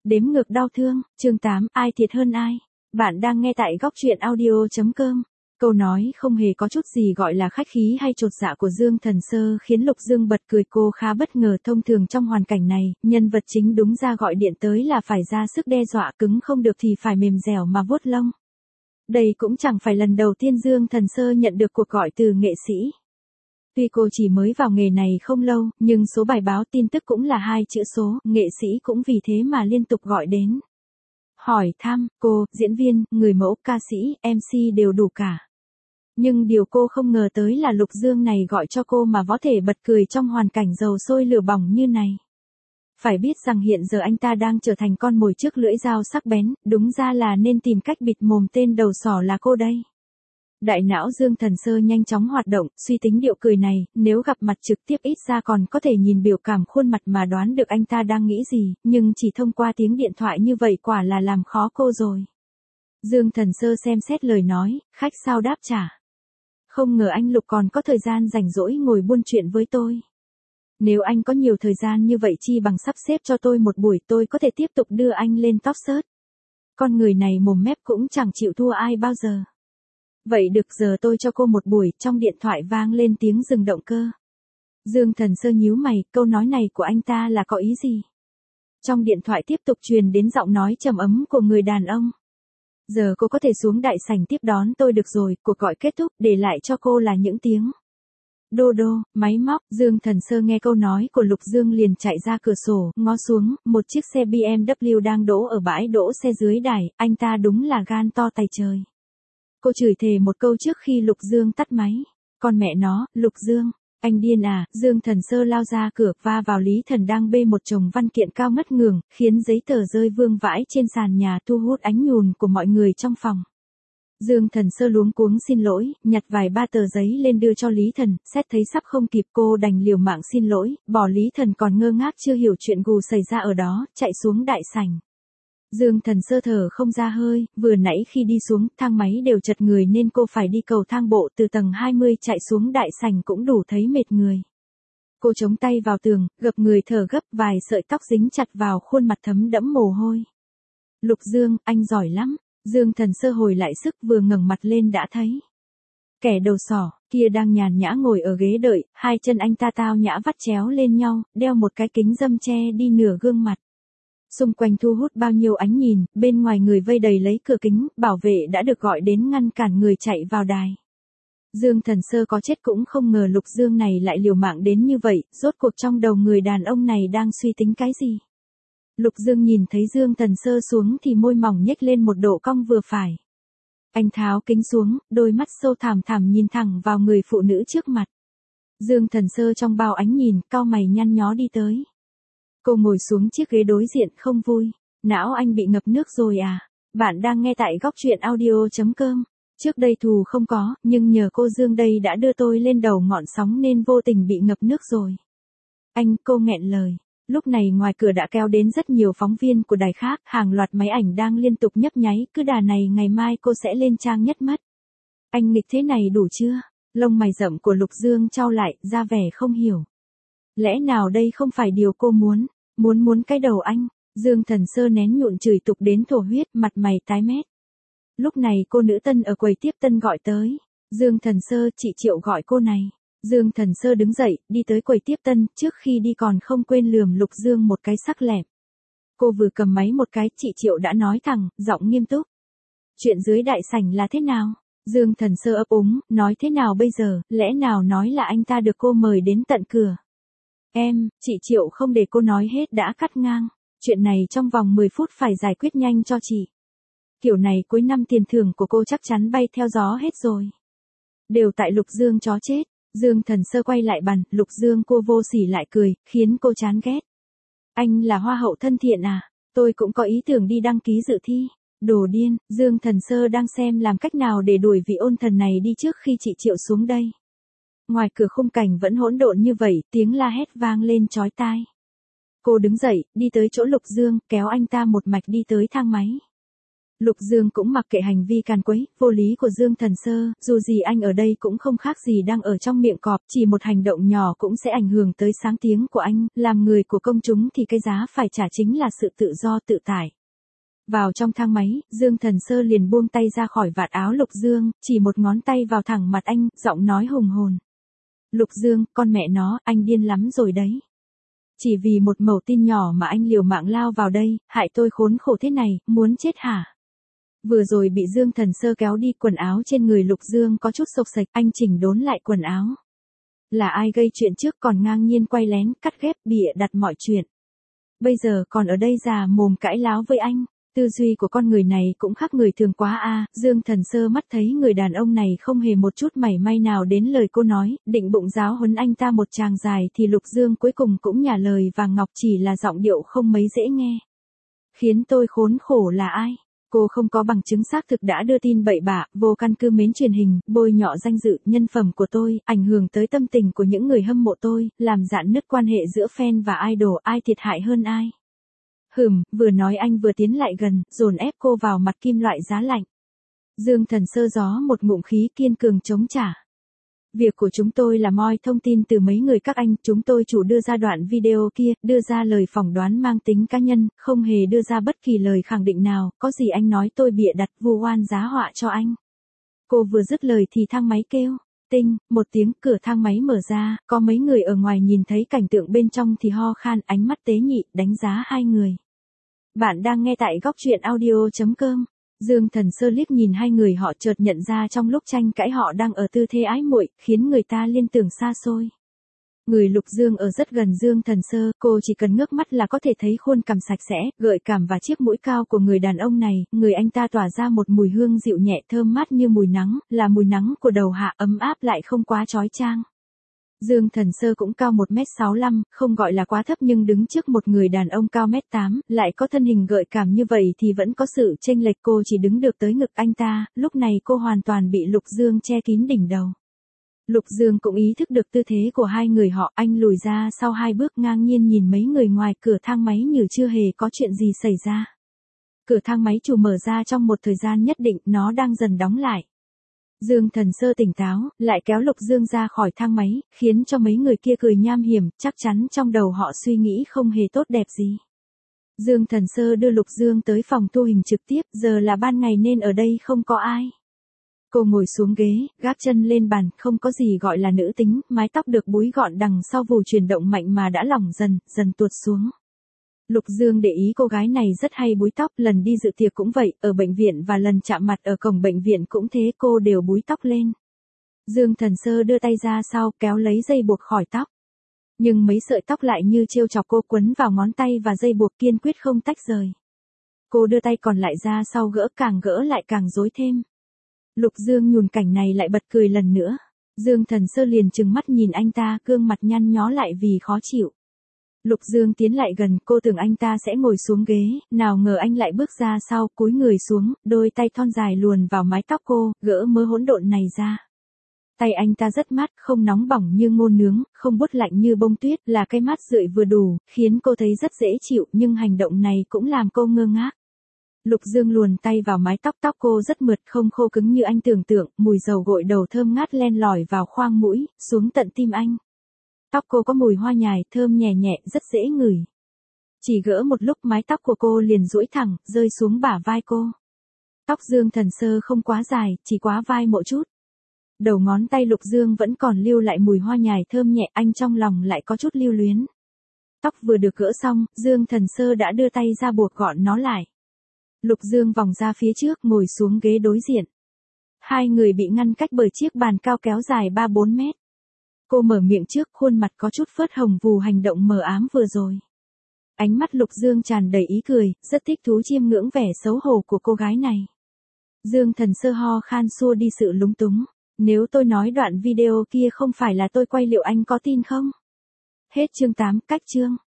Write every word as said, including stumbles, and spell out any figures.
Đếm ngược đau thương, chương tám, ai thiệt hơn ai? Bạn đang nghe tại góc truyện audio.com. Câu nói không hề có chút gì gọi là khách khí hay chột dạ của Dương Thần Sơ khiến Lục Dương bật cười. Cô khá bất ngờ, thông thường trong hoàn cảnh này, nhân vật chính đúng ra gọi điện tới là phải ra sức đe dọa, cứng không được thì phải mềm dẻo mà vuốt lông. Đây cũng chẳng phải lần đầu tiên Dương Thần Sơ nhận được cuộc gọi từ nghệ sĩ. Tuy cô chỉ mới vào nghề này không lâu, nhưng số bài báo tin tức cũng là hai chữ số, nghệ sĩ cũng vì thế mà liên tục gọi đến. Hỏi thăm, cô, diễn viên, người mẫu, ca sĩ, em xê đều đủ cả. Nhưng điều cô không ngờ tới là Lục Dương này gọi cho cô mà có thể bật cười trong hoàn cảnh dầu sôi lửa bỏng như này. Phải biết rằng hiện giờ anh ta đang trở thành con mồi trước lưỡi dao sắc bén, đúng ra là nên tìm cách bịt mồm tên đầu sỏ là cô đây. Đại não Dương Thần Sơ nhanh chóng hoạt động, suy tính điệu cười này, nếu gặp mặt trực tiếp ít ra còn có thể nhìn biểu cảm khuôn mặt mà đoán được anh ta đang nghĩ gì, nhưng chỉ thông qua tiếng điện thoại như vậy quả là làm khó cô rồi. Dương Thần Sơ xem xét lời nói, khách sao đáp trả. Không ngờ anh Lục còn có thời gian rảnh rỗi ngồi buôn chuyện với tôi. Nếu anh có nhiều thời gian như vậy chi bằng sắp xếp cho tôi một buổi, tôi có thể tiếp tục đưa anh lên top search. Con người này mồm mép cũng chẳng chịu thua ai bao giờ. Vậy được, giờ tôi cho cô một buổi. Trong điện thoại vang lên tiếng dừng động cơ. Dương Thần Sơ nhíu mày, câu nói này của anh ta là có ý gì? Trong điện thoại tiếp tục truyền đến giọng nói trầm ấm của người đàn ông. Giờ cô có thể xuống đại sảnh tiếp đón tôi được rồi. Cuộc gọi kết thúc, để lại cho cô là những tiếng đô đô, máy móc. Dương Thần Sơ nghe câu nói của Lục Dương liền chạy ra cửa sổ, ngó xuống, một chiếc xe bê em vê đang đỗ ở bãi đỗ xe dưới đài. Anh ta đúng là gan to tày trời. Cô chửi thề một câu trước khi Lục Dương tắt máy. Con mẹ nó, Lục Dương, anh điên à? Dương Thần Sơ lao ra cửa, va vào Lý Thần đang bê một chồng văn kiện cao ngất ngường, khiến giấy tờ rơi vương vãi trên sàn nhà, thu hút ánh nhùn của mọi người trong phòng. Dương Thần Sơ luống cuống xin lỗi, nhặt vài ba tờ giấy lên đưa cho Lý Thần, xét thấy sắp không kịp cô đành liều mạng xin lỗi, bỏ Lý Thần còn ngơ ngác chưa hiểu chuyện gù xảy ra ở đó, chạy xuống đại sảnh. Dương Thần Sơ thở không ra hơi, vừa nãy khi đi xuống, thang máy đều chật người nên cô phải đi cầu thang bộ từ tầng hai mươi chạy xuống đại sảnh cũng đủ thấy mệt người. Cô chống tay vào tường, gập người thở gấp, vài sợi tóc dính chặt vào khuôn mặt thấm đẫm mồ hôi. Lục Dương, anh giỏi lắm. Dương Thần Sơ hồi lại sức, vừa ngẩng mặt lên đã thấy kẻ đầu sỏ kia đang nhàn nhã ngồi ở ghế đợi, hai chân anh ta tao nhã vắt chéo lên nhau, đeo một cái kính râm che đi nửa gương mặt. Xung quanh thu hút bao nhiêu ánh nhìn, bên ngoài người vây đầy lấy cửa kính, bảo vệ đã được gọi đến ngăn cản người chạy vào đài. Dương Thần Sơ có chết cũng không ngờ Lục Dương này lại liều mạng đến như vậy, rốt cuộc trong đầu người đàn ông này đang suy tính cái gì? Lục Dương nhìn thấy Dương Thần Sơ xuống thì môi mỏng nhếch lên một độ cong vừa phải. Anh tháo kính xuống, đôi mắt sâu thẳm thẳm nhìn thẳng vào người phụ nữ trước mặt. Dương Thần Sơ trong bao ánh nhìn, cau mày nhăn nhó đi tới. Cô ngồi xuống chiếc ghế đối diện, không vui. Não anh bị ngập nước rồi à? Bạn đang nghe tại góc truyện audio.com. Trước đây thù không có, nhưng nhờ cô Dương đây đã đưa tôi lên đầu ngọn sóng nên vô tình bị ngập nước rồi. Anh, cô nghẹn lời. Lúc này ngoài cửa đã kéo đến rất nhiều phóng viên của đài khác, hàng loạt máy ảnh đang liên tục nhấp nháy, cứ đà này ngày mai cô sẽ lên trang nhất mất. Anh nghịch thế này đủ chưa? Lông mày rậm của Lục Dương chau lại, ra vẻ không hiểu. Lẽ nào đây không phải điều cô muốn? Muốn muốn cái đầu anh. Dương Thần Sơ nén nhụn chửi tục đến thổ huyết, mặt mày tái mét. Lúc này cô nữ tân ở quầy tiếp tân gọi tới. Dương Thần Sơ, chị Triệu gọi cô này. Dương Thần Sơ đứng dậy, đi tới quầy tiếp tân, trước khi đi còn không quên lườm Lục Dương một cái sắc lẹm. Cô vừa cầm máy một cái, chị Triệu đã nói thẳng, giọng nghiêm túc. Chuyện dưới đại sảnh là thế nào? Dương Thần Sơ ấp úng, nói thế nào bây giờ, lẽ nào nói là anh ta được cô mời đến tận cửa. Em, chị Triệu không để cô nói hết đã cắt ngang. Chuyện này trong vòng mười phút phải giải quyết nhanh cho chị. Kiểu này cuối năm tiền thưởng của cô chắc chắn bay theo gió hết rồi. Đều tại Lục Dương chó chết. Dương Thần Sơ quay lại bàn, Lục Dương cô vô sỉ lại cười, khiến cô chán ghét. Anh là hoa hậu thân thiện à? Tôi cũng có ý tưởng đi đăng ký dự thi. Đồ điên, Dương Thần Sơ đang xem làm cách nào để đuổi vị ôn thần này đi trước khi chị Triệu xuống đây. Ngoài cửa khung cảnh vẫn hỗn độn như vậy, tiếng la hét vang lên chói tai. Cô đứng dậy, đi tới chỗ Lục Dương, kéo anh ta một mạch đi tới thang máy. Lục Dương cũng mặc kệ hành vi càn quấy, vô lý của Dương Thần Sơ, dù gì anh ở đây cũng không khác gì đang ở trong miệng cọp, chỉ một hành động nhỏ cũng sẽ ảnh hưởng tới sáng tiếng của anh, làm người của công chúng thì cái giá phải trả chính là sự tự do tự tại. Vào trong thang máy, Dương Thần Sơ liền buông tay ra khỏi vạt áo Lục Dương, chỉ một ngón tay vào thẳng mặt anh, giọng nói hùng hồn. Lục Dương, con mẹ nó, anh điên lắm rồi đấy. Chỉ vì một mẩu tin nhỏ mà anh liều mạng lao vào đây, hại tôi khốn khổ thế này, muốn chết hả? Vừa rồi bị Dương Thần Sơ kéo đi, quần áo trên người Lục Dương có chút xộc xệch, anh chỉnh đốn lại quần áo. Là ai gây chuyện trước còn ngang nhiên quay lén, cắt ghép, bịa đặt mọi chuyện. Bây giờ còn ở đây già mồm cãi láo với anh. Tư duy của con người này cũng khác người thường quá a. Dương Thần Sơ mắt thấy người đàn ông này không hề một chút mảy may nào đến lời cô nói, định bụng giáo huấn anh ta một tràng dài thì Lục Dương cuối cùng cũng nhả lời vàng ngọc, chỉ là giọng điệu không mấy dễ nghe. Khiến tôi khốn khổ là ai? Cô không có bằng chứng xác thực đã đưa tin bậy bạ, vô căn cứ mến truyền hình, bôi nhọ danh dự, nhân phẩm của tôi, ảnh hưởng tới tâm tình của những người hâm mộ tôi, làm rạn nứt quan hệ giữa fan và idol, ai thiệt hại hơn ai? Hừm, vừa nói anh vừa tiến lại gần, dồn ép cô vào mặt kim loại giá lạnh. Dương Thần Sơ gió một ngụm khí, kiên cường chống trả. Việc của chúng tôi là moi thông tin từ mấy người các anh, chúng tôi chủ đưa ra đoạn video kia, đưa ra lời phỏng đoán mang tính cá nhân, không hề đưa ra bất kỳ lời khẳng định nào, có gì anh nói tôi bịa đặt, vu oan giá họa cho anh. Cô vừa dứt lời thì thang máy kêu. Tinh, một tiếng, cửa thang máy mở ra, có mấy người ở ngoài nhìn thấy cảnh tượng bên trong thì ho khan, ánh mắt tế nhị, đánh giá hai người. Bạn đang nghe tại góc truyện audio chấm com. Dương Thần Sơ liếc nhìn hai người, họ chợt nhận ra trong lúc tranh cãi họ đang ở tư thế ái muội, khiến người ta liên tưởng xa xôi. Người Lục Dương ở rất gần Dương Thần Sơ, cô chỉ cần ngước mắt là có thể thấy khuôn cằm sạch sẽ, gợi cảm và chiếc mũi cao của người đàn ông này, người anh ta tỏa ra một mùi hương dịu nhẹ thơm mát như mùi nắng, là mùi nắng của đầu hạ, ấm áp lại không quá chói chang. Dương Thần Sơ cũng cao một mét sáu mươi lăm, không gọi là quá thấp, nhưng đứng trước một người đàn ông cao mét tám, lại có thân hình gợi cảm như vậy thì vẫn có sự chênh lệch, cô chỉ đứng được tới ngực anh ta, lúc này cô hoàn toàn bị Lục Dương che kín đỉnh đầu. Lục Dương cũng ý thức được tư thế của hai người họ, anh lùi ra sau hai bước, ngang nhiên nhìn mấy người ngoài cửa thang máy như chưa hề có chuyện gì xảy ra. Cửa thang máy chủ mở ra trong một thời gian nhất định, nó đang dần đóng lại. Dương Thần Sơ tỉnh táo, lại kéo Lục Dương ra khỏi thang máy, khiến cho mấy người kia cười nham hiểm, chắc chắn trong đầu họ suy nghĩ không hề tốt đẹp gì. Dương Thần Sơ đưa Lục Dương tới phòng thu hình trực tiếp, giờ là ban ngày nên ở đây không có ai. Cô ngồi xuống ghế, gác chân lên bàn, không có gì gọi là nữ tính, mái tóc được búi gọn đằng sau vù chuyển động mạnh mà đã lỏng dần, dần tuột xuống. Lục Dương để ý cô gái này rất hay búi tóc, lần đi dự tiệc cũng vậy, ở bệnh viện và lần chạm mặt ở cổng bệnh viện cũng thế, cô đều búi tóc lên. Dương Thần Sơ đưa tay ra sau, kéo lấy dây buộc khỏi tóc. Nhưng mấy sợi tóc lại như trêu chọc cô, quấn vào ngón tay và dây buộc, kiên quyết không tách rời. Cô đưa tay còn lại ra sau, gỡ, càng gỡ lại càng rối thêm. Lục Dương nhùn cảnh này lại bật cười lần nữa. Dương Thần Sơ liền trừng mắt nhìn anh ta, gương mặt nhăn nhó lại vì khó chịu. Lục Dương tiến lại gần, cô tưởng anh ta sẽ ngồi xuống ghế, nào ngờ anh lại bước ra sau, cúi người xuống, đôi tay thon dài luồn vào mái tóc cô, gỡ mớ hỗn độn này ra. Tay anh ta rất mát, không nóng bỏng như ngô nướng, không buốt lạnh như bông tuyết, là cái mát rượi vừa đủ, khiến cô thấy rất dễ chịu, nhưng hành động này cũng làm cô ngơ ngác. Lục Dương luồn tay vào mái tóc, tóc cô rất mượt, không khô cứng như anh tưởng tượng, mùi dầu gội đầu thơm ngát len lỏi vào khoang mũi, xuống tận tim anh. Tóc cô có mùi hoa nhài, thơm nhẹ nhẹ, rất dễ ngửi. Chỉ gỡ một lúc mái tóc của cô liền duỗi thẳng, rơi xuống bả vai cô. Tóc Dương Thần Sơ không quá dài, chỉ quá vai một chút. Đầu ngón tay Lục Dương vẫn còn lưu lại mùi hoa nhài thơm nhẹ, anh trong lòng lại có chút lưu luyến. Tóc vừa được gỡ xong, Dương Thần Sơ đã đưa tay ra buộc gọn nó lại. Lục Dương vòng ra phía trước, ngồi xuống ghế đối diện. Hai người bị ngăn cách bởi chiếc bàn cao kéo dài ba bốn mét. Cô mở miệng trước, khuôn mặt có chút phớt hồng vù hành động mờ ám vừa rồi. Ánh mắt Lục Dương tràn đầy ý cười, rất thích thú chiêm ngưỡng vẻ xấu hổ của cô gái này. Dương Thần Sơ ho khan xua đi sự lúng túng. Nếu tôi nói đoạn video kia không phải là tôi quay liệu anh có tin không? Hết chương tám, cách chương.